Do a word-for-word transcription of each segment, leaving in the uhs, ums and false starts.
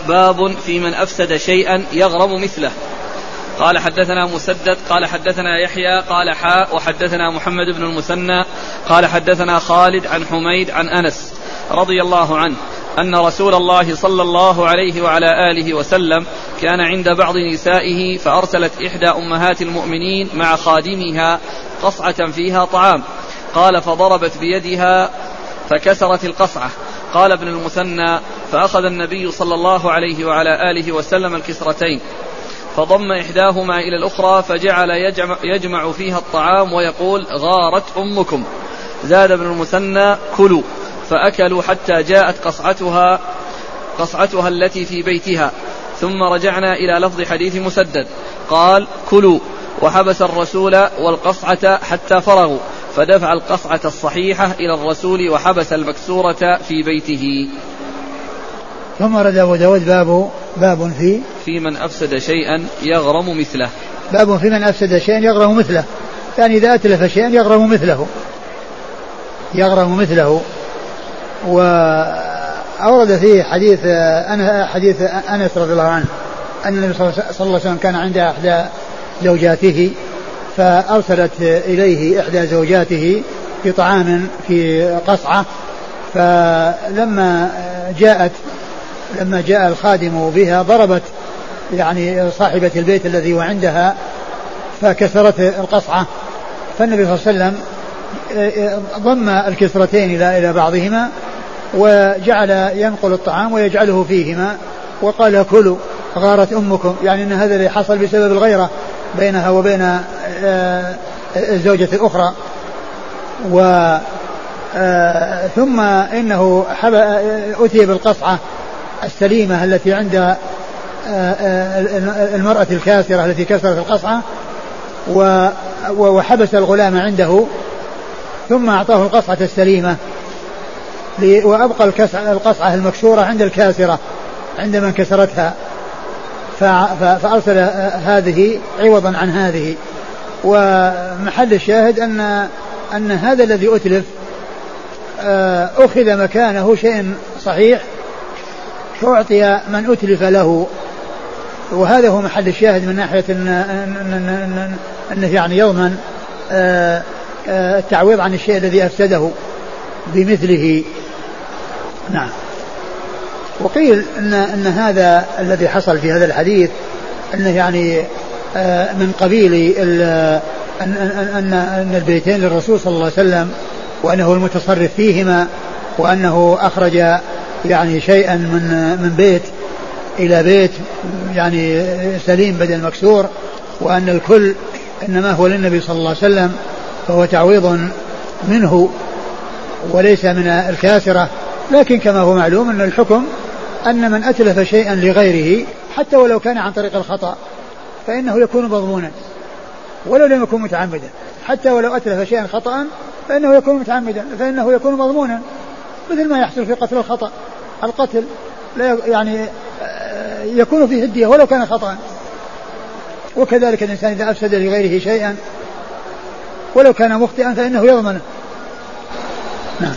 باب في من أفسد شيئا يغرم مثله. قال حدثنا مسدد قال حدثنا يحيى قال حاء وحدثنا محمد بن المثنى قال حدثنا خالد عن حميد عن أنس رضي الله عنه أن رسول الله صلى الله عليه وعلى آله وسلم كان عند بعض نسائه فأرسلت إحدى أمهات المؤمنين مع خادمها قصعة فيها طعام، قال فضربت بيدها فكسرت القصعة. قال ابن المثنى فأخذ النبي صلى الله عليه وعلى آله وسلم الكسرتين فضم إحداهما إلى الأخرى فجعل يجمع, يجمع فيها الطعام ويقول غارت أمكم. زاد ابن المثنى كلوا، فأكلوا حتى جاءت قصعتها قصعتها التي في بيتها، ثم رجعنا إلى لفظ حديث مسدد قال كلوا، وحبس الرسول والقصعة حتى فرغوا فدفع القصعة الصحيحة إلى الرسول وحبس المكسورة في بيته. ثم رد أبو داود باب باب في في من أفسد شيئا يغرم مثله. باب في من أفسد شيئا يغرم مثله، يعني إذا أتلف شيئا يغرم مثله يغرم مثله. وأورد فيه حديث أنا حديث أنس رضي الله عنه أن النبي صلى الله عليه وسلم كان عند إحدى زوجاته فأرسلت إليه إحدى زوجاته بطعام في قصعة، فلما جاءت لما جاء الخادم بها ضربت يعني صاحبة البيت الذي وعندها فكسرت القصعة، فالنبي صلى الله عليه وسلم ضم الكسرتين إلى إلى بعضهما وجعل ينقل الطعام ويجعله فيهما وقال كلوا غارت أمكم، يعني أن هذا اللي حصل بسبب الغيرة بينها وبين الزوجة الأخرى. و ثم إنه أتي بالقصعة السليمة التي عند المرأة الكاسرة التي كسرت القصعة وحبس الغلام عنده، ثم أعطاه القصعة السليمة وأبقى القصعة المكسورة عند الكاسرة عندما كسرتها، فأرسل هذه عوضا عن هذه. ومحل الشاهد أن أن هذا الذي أتلف أخذ مكانه شيء صحيح فأعطي من أتلف له، وهذا هو محل الشاهد من ناحية أنه يعني يضمن التعويض عن الشيء الذي أفسده بمثله. نعم. وقيل إن, إن هذا الذي حصل في هذا الحديث أنه يعني من قبيل أن, أن, أن البيتين للرسول صلى الله عليه وسلم وأنه المتصرف فيهما، وأنه أخرج يعني شيئا من من بيت إلى بيت يعني سليم بدل مكسور، وأن الكل إنما هو للنبي صلى الله عليه وسلم، فهو تعويض منه وليس من الكاسرة. لكن كما هو معلوم أن الحكم أن من أتلف شيئا لغيره حتى ولو كان عن طريق الخطأ فإنه يكون مضمونا ولو لم يكن متعمدا، حتى ولو أتلف شيئا خطأ فإنه يكون متعمدا فإنه يكون مضمونا، مثل ما يحصل في قتل الخطأ. القتل لا يعني يكون فيه الدية ولو كان خطأ، وكذلك الإنسان إذا أفسد لغيره شيئا ولو كان مخطئا فإنه يضمنه. نعم.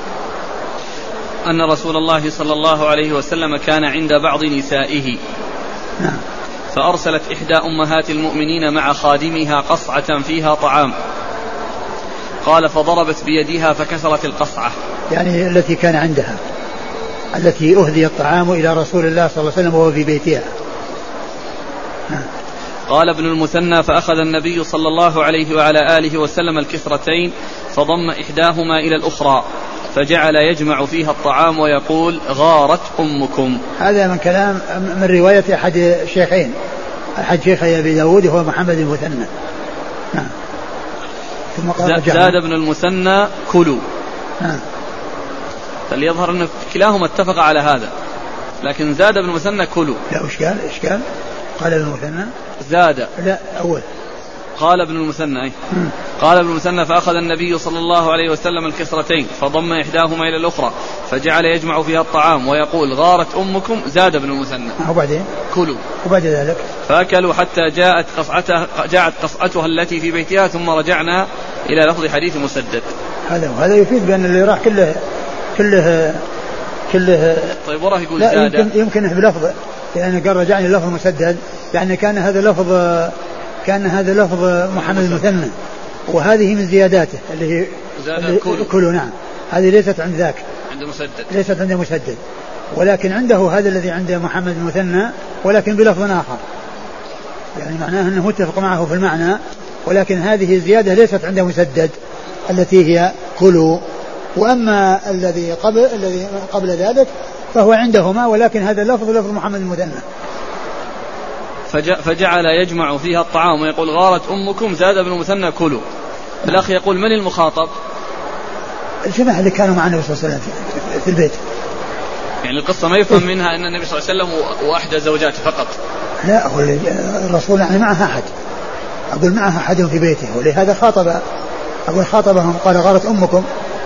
أن رسول الله صلى الله عليه وسلم كان عند بعض نسائه نعم. فأرسلت إحدى أمهات المؤمنين مع خادمها قصعة فيها طعام، قال فضربت بيدها فكسرت القصعة، يعني التي كان عندها التي أهدي الطعام إلى رسول الله صلى الله عليه وسلم وهو في بيتها. نعم. قال ابن المثنى فأخذ النبي صلى الله عليه وعلى آله وسلم الكسرتين فضم إحداهما إلى الأخرى فجعل يجمع فيها الطعام ويقول غارت أمكم. هذا من كلام من رواية أحد الشيخين أحد شيخي أبي داود هو محمد المثنى. نعم. ثم قال زاد ابن المثنى كلوا. نعم. فليظهر أن كلاهما اتفق على هذا، لكن زاد ابن المثنى كلوا. لا إشكال إشكال قال ابن المثنى زاد لا أول قال ابن المثنى أي قال ابن المثنى فأخذ النبي صلى الله عليه وسلم الكسرتين فضم إحداهما إلى الأخرى فجعل يجمع فيها الطعام ويقول غارت أمكم. زاد ابن المثنى وبعدين كلوا، وبعد ذلك فأكلوا حتى جاءت قصعتها جاءت قصعتها التي في بيتها، ثم رجعنا إلى لفظ حديث مسدد. هذا وهذا يفيد بأن اللي راح كله كله كله. طيب وراه يقول لا زاد. يمكن يمكن بلفظ، لأنه قال رجعني لفظ مسدد، يعني كان هذا لفظ كان هذا لفظ محمد المثنى، وهذه من زياداته اللي هي زاد كلوا. كلوا نعم، هذه ليست عند ذاك، عند مسدد، ليست عند مسدد، ولكن عنده هذا الذي عند محمد المثنى ولكن بلفظ آخر، يعني معناه أنه متفق معه في المعنى، ولكن هذه الزيادة ليست عند مسدد التي هي كلوا. وأما الذي قبل الذي قبل ذلك فهو عندهما، ولكن هذا اللفظ لفظ محمد المثنى. فجعل يجمع فيها الطعام ويقول غارت أمكم زاد ابن المثنى كلوا. الأخ يقول من المخاطب؟ الجماعة اللي كانوا مع النبي صلى الله عليه وسلم في البيت. يعني القصة ما يفهم منها أن النبي صلى الله عليه وسلم وأحدى زوجاته فقط. لا، الرسول يعني معها أحد، أقول معها أحد في بيته، ولهذا خاطب، أقول خاطبهم قال غارت أمكم،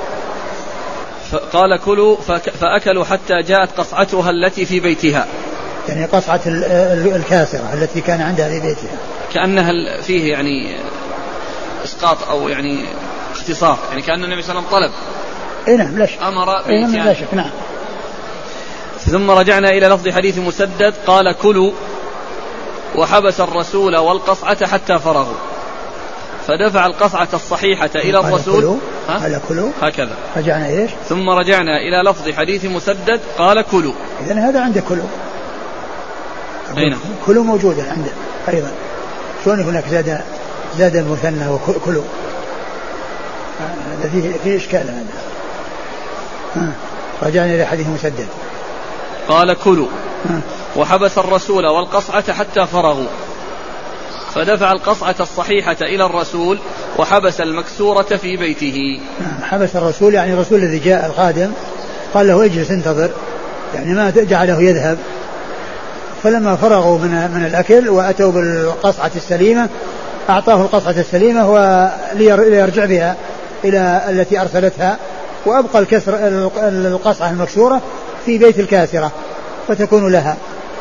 قال كلوا فأكلوا حتى جاءت قصعتها التي في بيتها، يعني قصعة الكاسرة التي كان عندها في بيتها، كأنها فيه يعني إسقاط أو يعني اختصار، يعني كأن النبي صلى الله عليه وسلم طلب. إيه نعم لا شك. أمر إيه نعم لا شك. نعم. ثم رجعنا إلى لفظ حديث مسدد قال كلوا وحبس الرسول والقصعة حتى فرغوا، فدفع القصعة الصحيحة إلى الرسول. قال كلوا هكذا. رجعنا إيش؟ ثم رجعنا إلى لفظ حديث مسدد قال كلوا. إذن هذا عنده كلوا. أين؟ كلوا موجودة عنده أيضا. شلون هناك زاد زاد المثنى وكلوا؟ هذا فيه فيه إشكال هذا. رجعنا إلى حديث مسدد قال كلوا وحبس الرسول والقصعة حتى فرغوا، فدفع القصعة الصحيحة إلى الرسول وحبس المكسورة في بيته. حبس الرسول يعني الرسول الذي جاء القادم قال له اجلس انتظر، يعني ما جعله يذهب. فلما فرغوا من من الأكل وأتوا بالقصعة السليمة أعطاه القصعة السليمة وليرجع بها إلى التي أرسلتها، وأبقى الكسر القصعة المكسورة في بيت الكاسرة فتكون لها.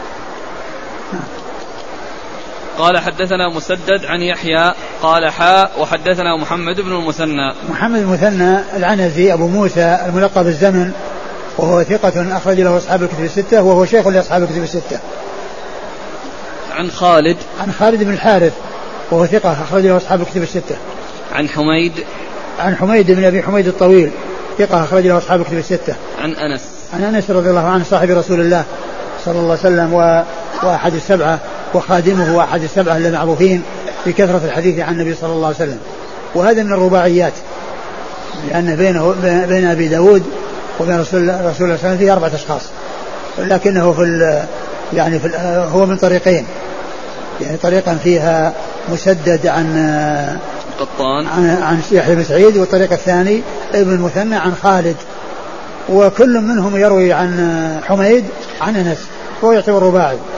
قال حدثنا مسدد عن يحيى قال حاء وحدثنا محمد بن المثنى. محمد المثنى العنزي أبو موسى الملقب بالزمن، وهو ثقة أخرج له أصحاب الكتب الستة، وهو شيخ لأصحاب الكتب الستة. عن خالد عن خالد بن الحارث وهو ثقة أخرج له أصحاب الكتب الستة. عن حميد عن حميد بن أبي حميد الطويل ثقة أخرج له أصحاب الكتب الستة. عن أنس عن أنس رضي الله عنه صاحب رسول الله صلى الله عليه وسلم وأحد السبعة وخادمه وأحد السبعة المعروفين بكثرة الحديث عن النبي صلى الله عليه وسلم. وهذا من الرباعيات، لأن بينه بين أبي داود وبين رسول الله صلى الله عليه وسلم فيه أربعة أشخاص، لكنه في يعني في هو من طريقين، يعني طريقا فيها مسدد عن قطان عن, عن يحيى بن سعيد، والطريق الثاني ابن المثنى عن خالد، وكل منهم يروي عن حميد عن أنس، وهو يعتبر رباعي.